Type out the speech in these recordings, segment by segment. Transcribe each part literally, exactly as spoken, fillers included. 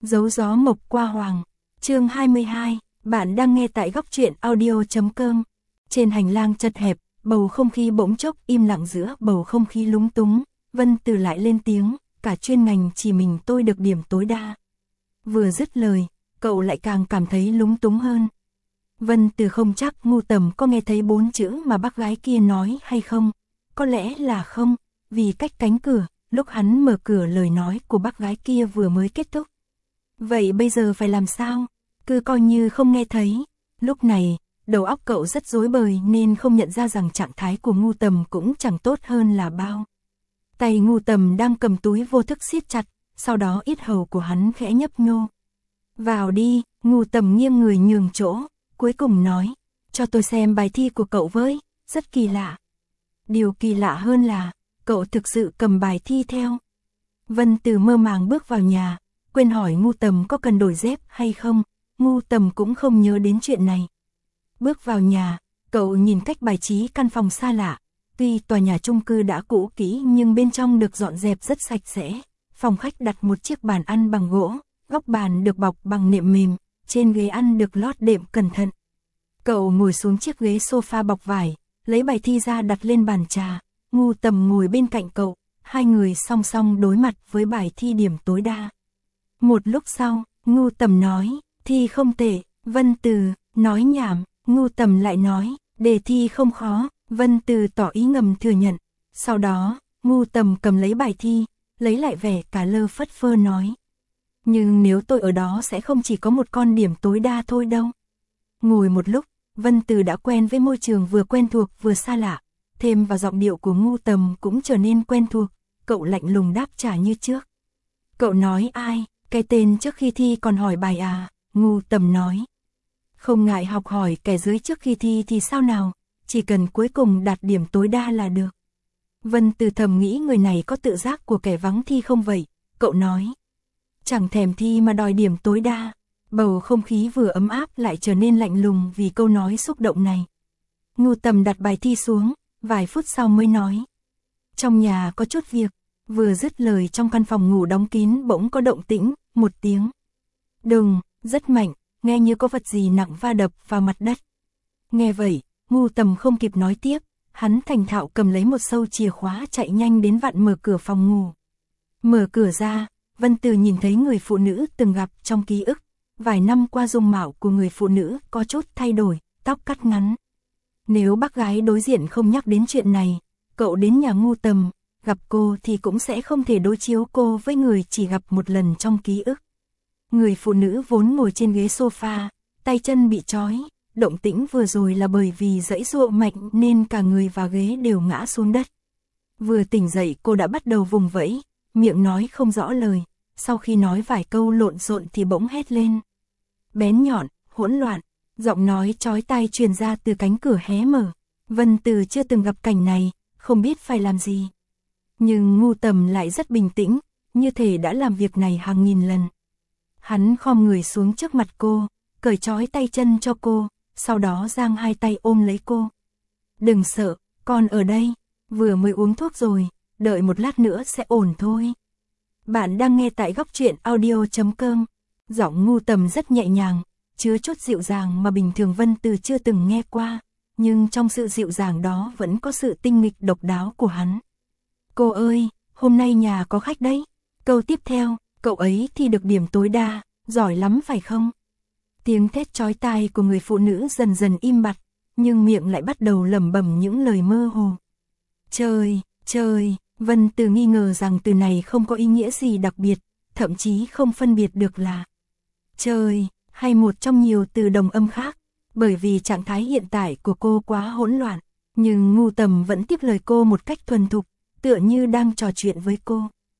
Dấu gió mộc qua hoàng. Chương hai mươi hai, bạn đang nghe tại góc truyện audio.com. Trên hành lang chật hẹp, bầu không khí bỗng chốc im lặng giữa bầu không khí lúng túng, Vân Từ lại lên tiếng, cả chuyên ngành chỉ mình tôi được điểm tối đa. Vừa dứt lời, cậu lại càng cảm thấy lúng túng hơn. Vân Từ không chắc Ngu Tầm có nghe thấy bốn chữ mà bác gái kia nói hay không, có lẽ là không, vì cách cánh cửa, lúc hắn mở cửa lời nói của bác gái kia vừa mới kết thúc. Vậy bây giờ phải làm sao? Cứ coi như không nghe thấy. Lúc này, đầu óc cậu rất rối bời nên không nhận ra rằng trạng thái của Ngu Tầm cũng chẳng tốt hơn là bao. Tay Ngu Tầm đang cầm túi vô thức siết chặt, sau đó yết hầu của hắn khẽ nhấp nhô. Vào đi, Ngu Tầm nghiêng người nhường chỗ, cuối cùng nói, cho tôi xem bài thi của cậu với, rất kỳ lạ. Điều kỳ lạ hơn là, cậu thực sự cầm bài thi theo. Vân Từ mơ màng bước vào nhà, quên hỏi Ngu Tầm có cần đổi dép hay không, Ngu Tầm cũng không nhớ đến chuyện này. Bước vào nhà, cậu nhìn cách bài trí căn phòng xa lạ, tuy tòa nhà chung cư đã cũ kỹ nhưng bên trong được dọn dẹp rất sạch sẽ. Phòng khách đặt một chiếc bàn ăn bằng gỗ, góc bàn được bọc bằng nệm mềm, trên ghế ăn được lót đệm cẩn thận. Cậu ngồi xuống chiếc ghế sofa bọc vải, lấy bài thi ra đặt lên bàn trà, Ngu Tầm ngồi bên cạnh cậu, hai người song song đối mặt với bài thi điểm tối đa. Một lúc sau, Ngu Tầm nói, thi không tệ, Vân Từ, nói nhảm, Ngu Tầm lại nói, đề thi không khó, Vân Từ tỏ ý ngầm thừa nhận. Sau đó, Ngu Tầm cầm lấy bài thi, lấy lại vẻ cả lơ phất phơ nói. Nhưng nếu tôi ở đó sẽ không chỉ có một con điểm tối đa thôi đâu. Ngồi một lúc, Vân Từ đã quen với môi trường vừa quen thuộc vừa xa lạ, thêm vào giọng điệu của Ngu Tầm cũng trở nên quen thuộc, cậu lạnh lùng đáp trả như trước. Cậu nói ai, cái tên trước khi thi còn hỏi bài à, Ngu Tầm nói. Không ngại học hỏi kẻ dưới trước khi thi thì sao nào, chỉ cần cuối cùng đạt điểm tối đa là được. Vân Từ thầm nghĩ người này có tự giác của kẻ vắng thi không vậy, cậu nói. Chẳng thèm thi mà đòi điểm tối đa, bầu không khí vừa ấm áp lại trở nên lạnh lùng vì câu nói xúc động này. Ngu Tầm đặt bài thi xuống, vài phút sau mới nói. Trong nhà có chút việc, vừa dứt lời trong căn phòng ngủ đóng kín bỗng có động tĩnh, một tiếng. Đùng, rất mạnh, nghe như có vật gì nặng va đập vào mặt đất. Nghe vậy, Ngu Tầm không kịp nói tiếp, hắn thành thạo cầm lấy một sâu chìa khóa chạy nhanh đến vặn mở cửa phòng ngủ. Mở cửa ra, Vân Từ nhìn thấy người phụ nữ từng gặp trong ký ức. Vài năm qua dung mạo của người phụ nữ có chút thay đổi, tóc cắt ngắn. Nếu bác gái đối diện không nhắc đến chuyện này, cậu đến nhà Ngu Tầm, gặp cô thì cũng sẽ không thể đối chiếu cô với người chỉ gặp một lần trong ký ức. Người phụ nữ vốn ngồi trên ghế sofa, tay chân bị trói, động tĩnh vừa rồi là bởi vì giãy giụa mạnh nên cả người và ghế đều ngã xuống đất. Vừa tỉnh dậy cô đã bắt đầu vùng vẫy, miệng nói không rõ lời, sau khi nói vài câu lộn xộn thì bỗng hét lên. Bén nhọn, hỗn loạn, giọng nói chói tai truyền ra từ cánh cửa hé mở. Vân Từ chưa từng gặp cảnh này, không biết phải làm gì. Nhưng Ngu Tầm lại rất bình tĩnh, như thể đã làm việc này hàng nghìn lần. Hắn khom người xuống trước mặt cô, cởi trói tay chân cho cô, sau đó giang hai tay ôm lấy cô. Đừng sợ, con ở đây, vừa mới uống thuốc rồi, đợi một lát nữa sẽ ổn thôi. Bạn đang nghe tại góc truyện audio.com. Giọng Ngu Tầm rất nhẹ nhàng, chứa chút dịu dàng mà bình thường Vân Từ chưa từng nghe qua, nhưng trong sự dịu dàng đó vẫn có sự tinh nghịch độc đáo của hắn. Cô ơi, hôm nay nhà có khách đấy. Câu tiếp theo, cậu ấy thì được điểm tối đa, giỏi lắm phải không? Tiếng thét chói tai của người phụ nữ dần dần im bặt, nhưng miệng lại bắt đầu lẩm bẩm những lời mơ hồ. Trời, trời, Vân Từ nghi ngờ rằng từ này không có ý nghĩa gì đặc biệt, thậm chí không phân biệt được là trời hay một trong nhiều từ đồng âm khác, bởi vì trạng thái hiện tại của cô quá hỗn loạn, nhưng Ngu Tầm vẫn tiếp lời cô một cách thuần thục, tựa như đang trò chuyện với cô.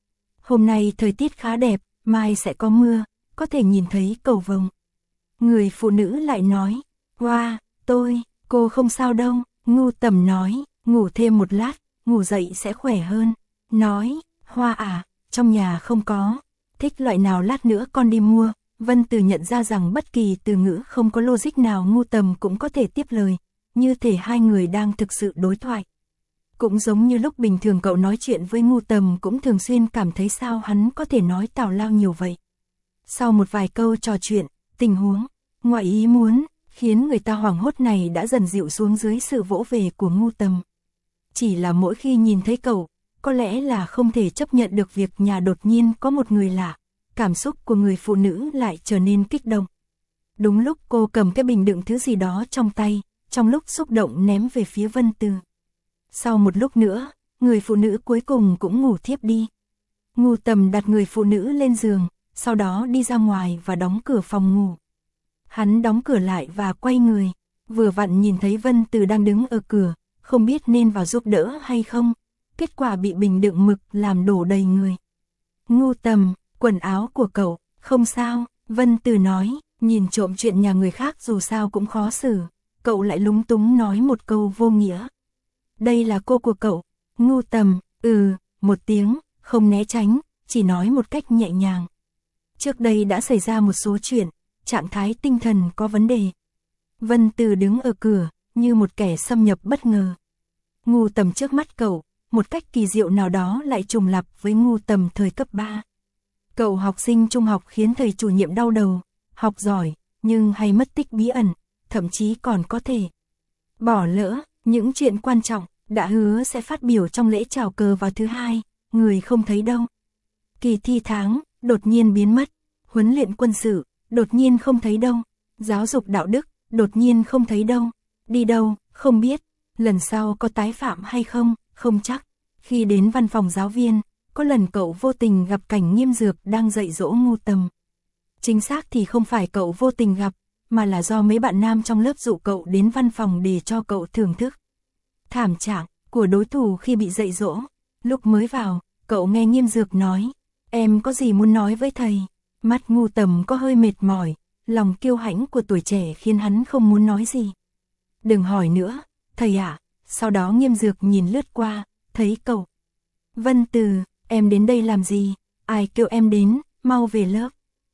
Hôm nay thời tiết khá đẹp, mai sẽ có mưa, có thể nhìn thấy cầu vồng. Người phụ nữ lại nói, hoa, tôi, cô không sao đâu, Ngu Tầm nói, ngủ thêm một lát, ngủ dậy sẽ khỏe hơn. Nói, hoa à, trong nhà không có, thích loại nào lát nữa con đi mua. Vân Từ nhận ra rằng bất kỳ từ ngữ không có logic nào Ngu Tầm cũng có thể tiếp lời, như thể hai người đang thực sự đối thoại. Cũng giống như lúc bình thường cậu nói chuyện với Ngu Tầm cũng thường xuyên cảm thấy sao hắn có thể nói tào lao nhiều vậy. Sau một vài câu trò chuyện, tình huống ngoài ý muốn khiến người ta hoảng hốt này đã dần dịu xuống dưới sự vỗ về của Ngưu Tầm. Chỉ là mỗi khi nhìn thấy cậu, có lẽ là không thể chấp nhận được việc nhà đột nhiên có một người lạ, cảm xúc của người phụ nữ lại trở nên kích động. Đúng lúc cô cầm cái bình đựng thứ gì đó trong tay, trong lúc xúc động ném về phía Vân Từ. Sau một lúc nữa, người phụ nữ cuối cùng cũng ngủ thiếp đi. Ngưu Tầm đặt người phụ nữ lên giường, sau đó đi ra ngoài và đóng cửa phòng ngủ. Hắn đóng cửa lại và quay người, vừa vặn nhìn thấy Vân Từ đang đứng ở cửa, không biết nên vào giúp đỡ hay không, kết quả bị bình đựng mực làm đổ đầy người. Ngưu Tầm, quần áo của cậu, không sao, Vân Từ nói, nhìn trộm chuyện nhà người khác dù sao cũng khó xử, cậu lại lúng túng nói một câu vô nghĩa. Đây là cô của cậu. Ngưu Tầm, ừ, một tiếng, không né tránh, chỉ nói một cách nhẹ nhàng. Trước đây đã xảy ra một số chuyện, trạng thái tinh thần có vấn đề. Vân Từ đứng ở cửa, như một kẻ xâm nhập bất ngờ. Ngưu Tầm trước mắt cậu, một cách kỳ diệu nào đó lại trùng lặp với Ngưu Tầm thời cấp ba. Cậu học sinh trung học khiến thầy chủ nhiệm đau đầu, học giỏi, nhưng hay mất tích bí ẩn, thậm chí còn có thể bỏ lỡ những chuyện quan trọng, đã hứa sẽ phát biểu trong lễ chào cờ vào thứ hai, người không thấy đâu. Kỳ thi tháng, đột nhiên biến mất, huấn luyện quân sự, đột nhiên không thấy đâu, giáo dục đạo đức, đột nhiên không thấy đâu, đi đâu, không biết, lần sau có tái phạm hay không, không chắc. Khi đến văn phòng giáo viên, có lần cậu vô tình gặp cảnh Nghiêm Dược đang dạy dỗ Ngưu Tầm. Chính xác thì không phải cậu vô tình gặp, mà là do mấy bạn nam trong lớp dụ cậu đến văn phòng để cho cậu thưởng thức thảm trạng của đối thủ khi bị dạy dỗ. Lúc mới vào, cậu nghe Nghiêm Dược nói, em có gì muốn nói với thầy. Mắt Ngưu Tầm có hơi mệt mỏi, lòng kiêu hãnh của tuổi trẻ khiến hắn không muốn nói gì. Đừng hỏi nữa, thầy ạ. Sau đó Nghiêm Dược nhìn lướt qua, thấy cậu. Vân Từ, em đến đây làm gì? Ai kêu em đến, mau về lớp.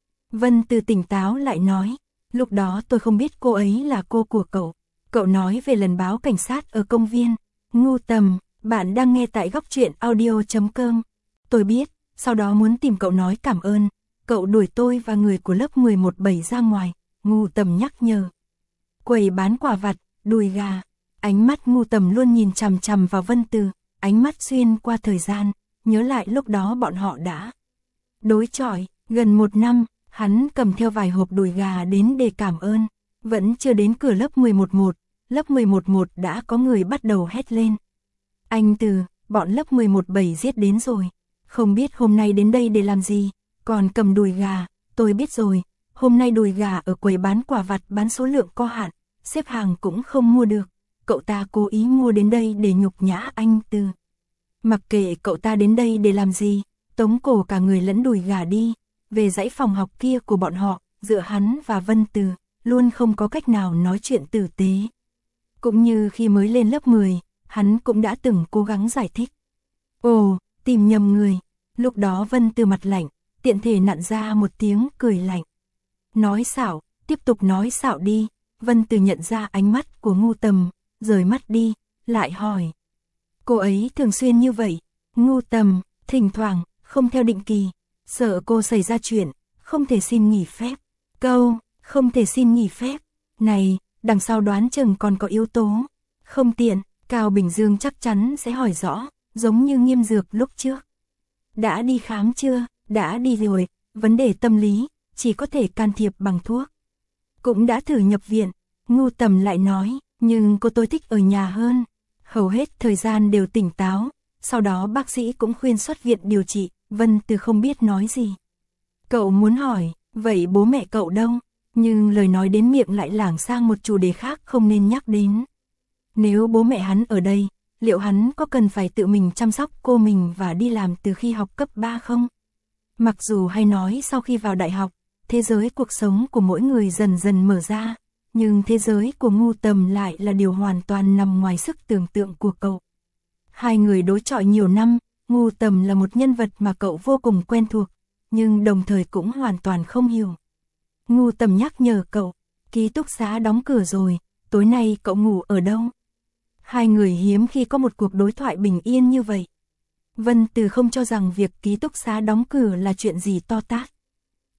Vân Từ tỉnh táo lại nói, lúc đó tôi không biết cô ấy là cô của cậu. Cậu nói về lần báo cảnh sát ở công viên. Ngưu Tầm, bạn đang nghe tại góc truyện audio chấm com. Tôi biết, sau đó muốn tìm cậu nói cảm ơn. Cậu đuổi tôi và người của lớp mười một bảy ra ngoài. Ngưu Tầm nhắc nhở. Quầy bán quả vặt, đùi gà. Ánh mắt Ngưu Tầm luôn nhìn chằm chằm vào Vân Từ, ánh mắt xuyên qua thời gian, nhớ lại lúc đó bọn họ đã đối chọi, gần một năm, hắn cầm theo vài hộp đùi gà đến để cảm ơn. Vẫn chưa đến cửa lớp mười một một, lớp mười một một đã có người bắt đầu hét lên. Anh Từ, bọn lớp mười một bảy giết đến rồi, không biết hôm nay đến đây để làm gì, còn cầm đùi gà, tôi biết rồi, hôm nay đùi gà ở quầy bán quả vặt bán số lượng có hạn, xếp hàng cũng không mua được. Cậu ta cố ý mua đến đây để nhục nhã anh Từ. Mặc kệ cậu ta đến đây để làm gì, tống cổ cả người lẫn đùi gà đi, về dãy phòng học kia của bọn họ, dựa hắn và Vân Từ, luôn không có cách nào nói chuyện tử tế. Cũng như khi mới lên lớp mười, hắn cũng đã từng cố gắng giải thích. Ồ, tìm nhầm người. Lúc đó Vân Từ mặt lạnh, tiện thể nặn ra một tiếng cười lạnh. Nói xạo, tiếp tục nói xạo đi. Vân Từ nhận ra ánh mắt của Ngưu Tầm, rời mắt đi, lại hỏi. Cô ấy thường xuyên như vậy. Ngưu Tầm, thỉnh thoảng, không theo định kỳ, sợ cô xảy ra chuyện, không thể xin nghỉ phép. Câu, không thể xin nghỉ phép. Này, đằng sau đoán chừng còn có yếu tố không tiện, Cao Bình Dương chắc chắn sẽ hỏi rõ, giống như Nghiêm Dược lúc trước. Đã đi khám chưa? Đã đi rồi, vấn đề tâm lý, chỉ có thể can thiệp bằng thuốc. Cũng đã thử nhập viện, Ngưu Tầm lại nói, nhưng cô tôi thích ở nhà hơn. Hầu hết thời gian đều tỉnh táo, sau đó bác sĩ cũng khuyên xuất viện điều trị, Vân Từ không biết nói gì. Cậu muốn hỏi, vậy bố mẹ cậu đâu? Nhưng lời nói đến miệng lại lảng sang một chủ đề khác không nên nhắc đến. Nếu bố mẹ hắn ở đây, liệu hắn có cần phải tự mình chăm sóc cô mình và đi làm từ khi học cấp ba không? Mặc dù hay nói sau khi vào đại học, thế giới cuộc sống của mỗi người dần dần mở ra, nhưng thế giới của Ngưu Tầm lại là điều hoàn toàn nằm ngoài sức tưởng tượng của cậu. Hai người đối chọi nhiều năm, Ngưu Tầm là một nhân vật mà cậu vô cùng quen thuộc, nhưng đồng thời cũng hoàn toàn không hiểu. Ngưu Tầm nhắc nhở cậu, ký túc xá đóng cửa rồi, tối nay cậu ngủ ở đâu? Hai người hiếm khi có một cuộc đối thoại bình yên như vậy. Vân Từ không cho rằng việc ký túc xá đóng cửa là chuyện gì to tát.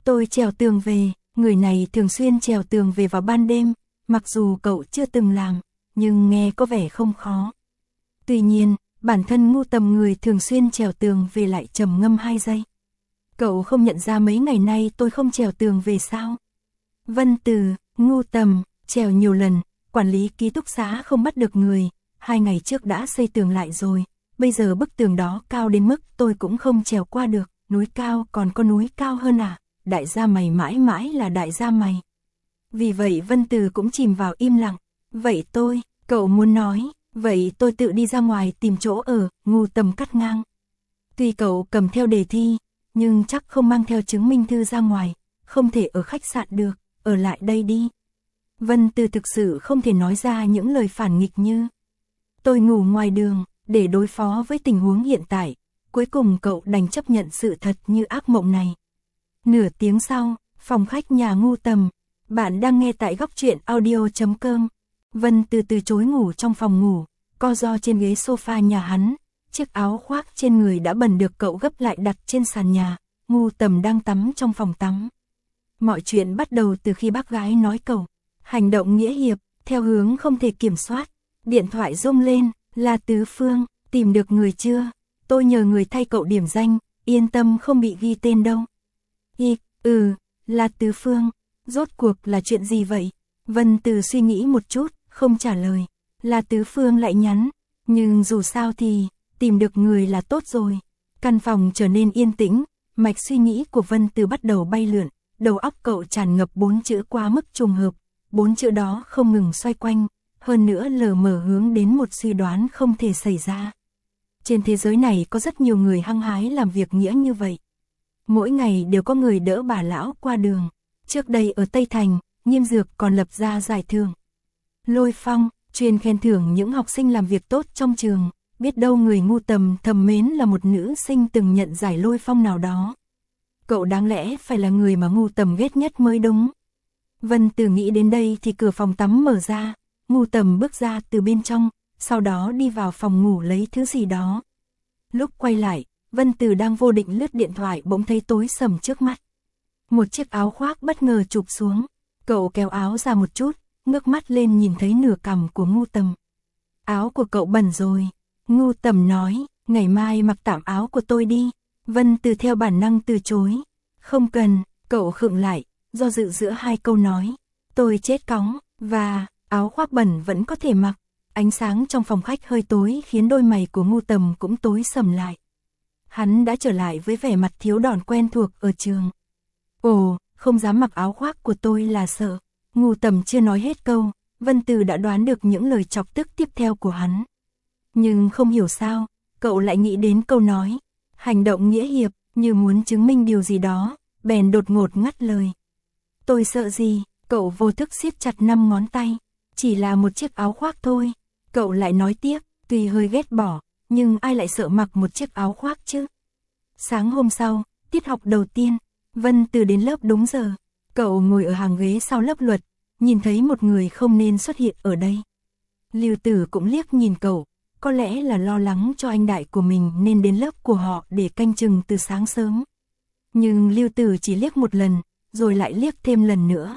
Tôi trèo tường về, người này thường xuyên trèo tường về vào ban đêm, mặc dù cậu chưa từng làm, nhưng nghe có vẻ không khó. Tuy nhiên, bản thân Ngu Tầm người thường xuyên trèo tường về lại trầm ngâm hai giây. Cậu không nhận ra mấy ngày nay tôi không trèo tường về sao? Vân Từ, Ngu Tầm, trèo nhiều lần, quản lý ký túc xá không bắt được người, hai ngày trước đã xây tường lại rồi, bây giờ bức tường đó cao đến mức tôi cũng không trèo qua được, núi cao còn có núi cao hơn à, đại gia mày mãi mãi là đại gia mày. Vì vậy Vân Từ cũng chìm vào im lặng, vậy tôi, cậu muốn nói, vậy tôi tự đi ra ngoài tìm chỗ ở, Ngu Tầm cắt ngang. Tuy cậu cầm theo đề thi, nhưng chắc không mang theo chứng minh thư ra ngoài, không thể ở khách sạn được, ở lại đây đi. Vân Từ thực sự không thể nói ra những lời phản nghịch như tôi ngủ ngoài đường, để đối phó với tình huống hiện tại, cuối cùng cậu đành chấp nhận sự thật như ác mộng này. Nửa tiếng sau, phòng khách nhà Ngu Tầm, bạn đang nghe tại góc truyện audio chấm com. Vân Từ từ chối ngủ trong phòng ngủ, co ro trên ghế sofa nhà hắn, chiếc áo khoác trên người đã bẩn được cậu gấp lại đặt trên sàn nhà, Ngu Tầm đang tắm trong phòng tắm. Mọi chuyện bắt đầu từ khi bác gái nói cậu, hành động nghĩa hiệp, theo hướng không thể kiểm soát. Điện thoại rung lên, là Tứ Phương, tìm được người chưa? Tôi nhờ người thay cậu điểm danh, yên tâm không bị ghi tên đâu. Y, ừ, là Tứ Phương, rốt cuộc là chuyện gì vậy? Vân Từ suy nghĩ một chút, không trả lời. Là Tứ Phương lại nhắn, nhưng dù sao thì, tìm được người là tốt rồi. Căn phòng trở nên yên tĩnh, mạch suy nghĩ của Vân Từ bắt đầu bay lượn, đầu óc cậu tràn ngập bốn chữ quá mức trùng hợp, bốn chữ đó không ngừng xoay quanh, hơn nữa lờ mờ hướng đến một suy đoán không thể xảy ra. Trên thế giới này có rất nhiều người hăng hái làm việc nghĩa như vậy. Mỗi ngày đều có người đỡ bà lão qua đường. Trước đây ở Tây Thành, Nghiêm Dược còn lập ra giải thưởng Lôi Phong, chuyên khen thưởng những học sinh làm việc tốt trong trường. Biết đâu người Ngu Tầm thầm mến là một nữ sinh từng nhận giải Lôi Phong nào đó. Cậu đáng lẽ phải là người mà Ngu Tầm ghét nhất mới đúng. Vân Từ nghĩ đến đây thì cửa phòng tắm mở ra, Ngu Tầm bước ra từ bên trong, sau đó đi vào phòng ngủ lấy thứ gì đó. Lúc quay lại, Vân Từ đang vô định lướt điện thoại bỗng thấy tối sầm trước mắt. Một chiếc áo khoác bất ngờ chụp xuống, cậu kéo áo ra một chút, ngước mắt lên nhìn thấy nửa cằm của Ngu Tầm. Áo của cậu bẩn rồi, Ngu Tầm nói, ngày mai mặc tạm áo của tôi đi. Vân Từ theo bản năng từ chối, không cần, cậu khựng lại, do dự giữa hai câu nói, tôi chết cóng, và áo khoác bẩn vẫn có thể mặc. Ánh sáng trong phòng khách hơi tối khiến đôi mày của Ngu Tầm cũng tối sầm lại. Hắn đã trở lại với vẻ mặt thiếu đòn quen thuộc ở trường. Ồ, không dám mặc áo khoác của tôi là sợ. Ngu Tầm chưa nói hết câu, Vân Từ đã đoán được những lời chọc tức tiếp theo của hắn. Nhưng không hiểu sao, cậu lại nghĩ đến câu nói, hành động nghĩa hiệp, như muốn chứng minh điều gì đó, bèn đột ngột ngắt lời. Tôi sợ gì, cậu vô thức siết chặt năm ngón tay, chỉ là một chiếc áo khoác thôi. Cậu lại nói tiếp, tuy hơi ghét bỏ, nhưng ai lại sợ mặc một chiếc áo khoác chứ? Sáng hôm sau, tiết học đầu tiên, Vân Từ đến lớp đúng giờ. Cậu ngồi ở hàng ghế sau lớp luật, nhìn thấy một người không nên xuất hiện ở đây. Lưu Tử cũng liếc nhìn cậu, có lẽ là lo lắng cho anh đại của mình nên đến lớp của họ để canh chừng từ sáng sớm. Nhưng Lưu Tử chỉ liếc một lần, rồi lại liếc thêm lần nữa.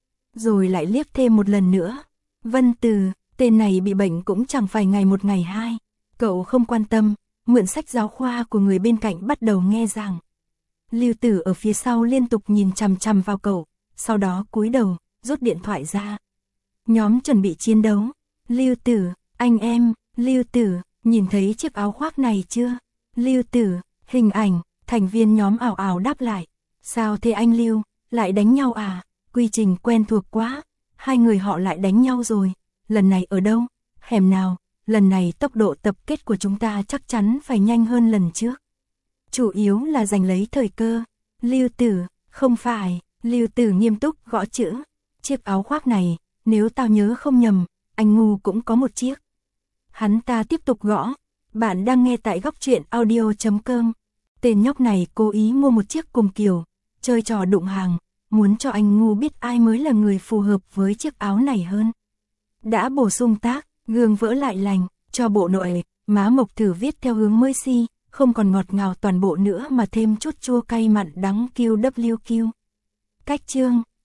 Rồi lại liếc thêm một lần nữa. Vân Từ, tên này bị bệnh cũng chẳng phải ngày một ngày hai. Cậu không quan tâm, mượn sách giáo khoa của người bên cạnh bắt đầu nghe giảng. Lưu Tử ở phía sau liên tục nhìn chằm chằm vào cậu, sau đó cúi đầu, rút điện thoại ra. Nhóm chuẩn bị chiến đấu. Lưu Tử, anh em, Lưu Tử, nhìn thấy chiếc áo khoác này chưa? Lưu Tử, hình ảnh, thành viên nhóm ảo ảo đáp lại. Sao thế anh Lưu, lại đánh nhau à? Quy trình quen thuộc quá. Hai người họ lại đánh nhau rồi. Lần này ở đâu? Hẻm nào? Lần này tốc độ tập kết của chúng ta chắc chắn phải nhanh hơn lần trước. Chủ yếu là giành lấy thời cơ. Lưu Tử, không phải. Lưu Tử nghiêm túc gõ chữ. Chiếc áo khoác này, nếu tao nhớ không nhầm, anh Ngu cũng có một chiếc. Hắn ta tiếp tục gõ. Bạn đang nghe tại góc truyện audio chấm com. Tên nhóc này cố ý mua một chiếc cùng kiểu, chơi trò đụng hàng, muốn cho anh Ngu biết ai mới là người phù hợp với chiếc áo này hơn. Đã bổ sung tác, gương vỡ lại lành, cho bộ nội, má Mộc thử viết theo hướng mới si, không còn ngọt ngào toàn bộ nữa mà thêm chút chua cay mặn đắng Q W Q. Cách chương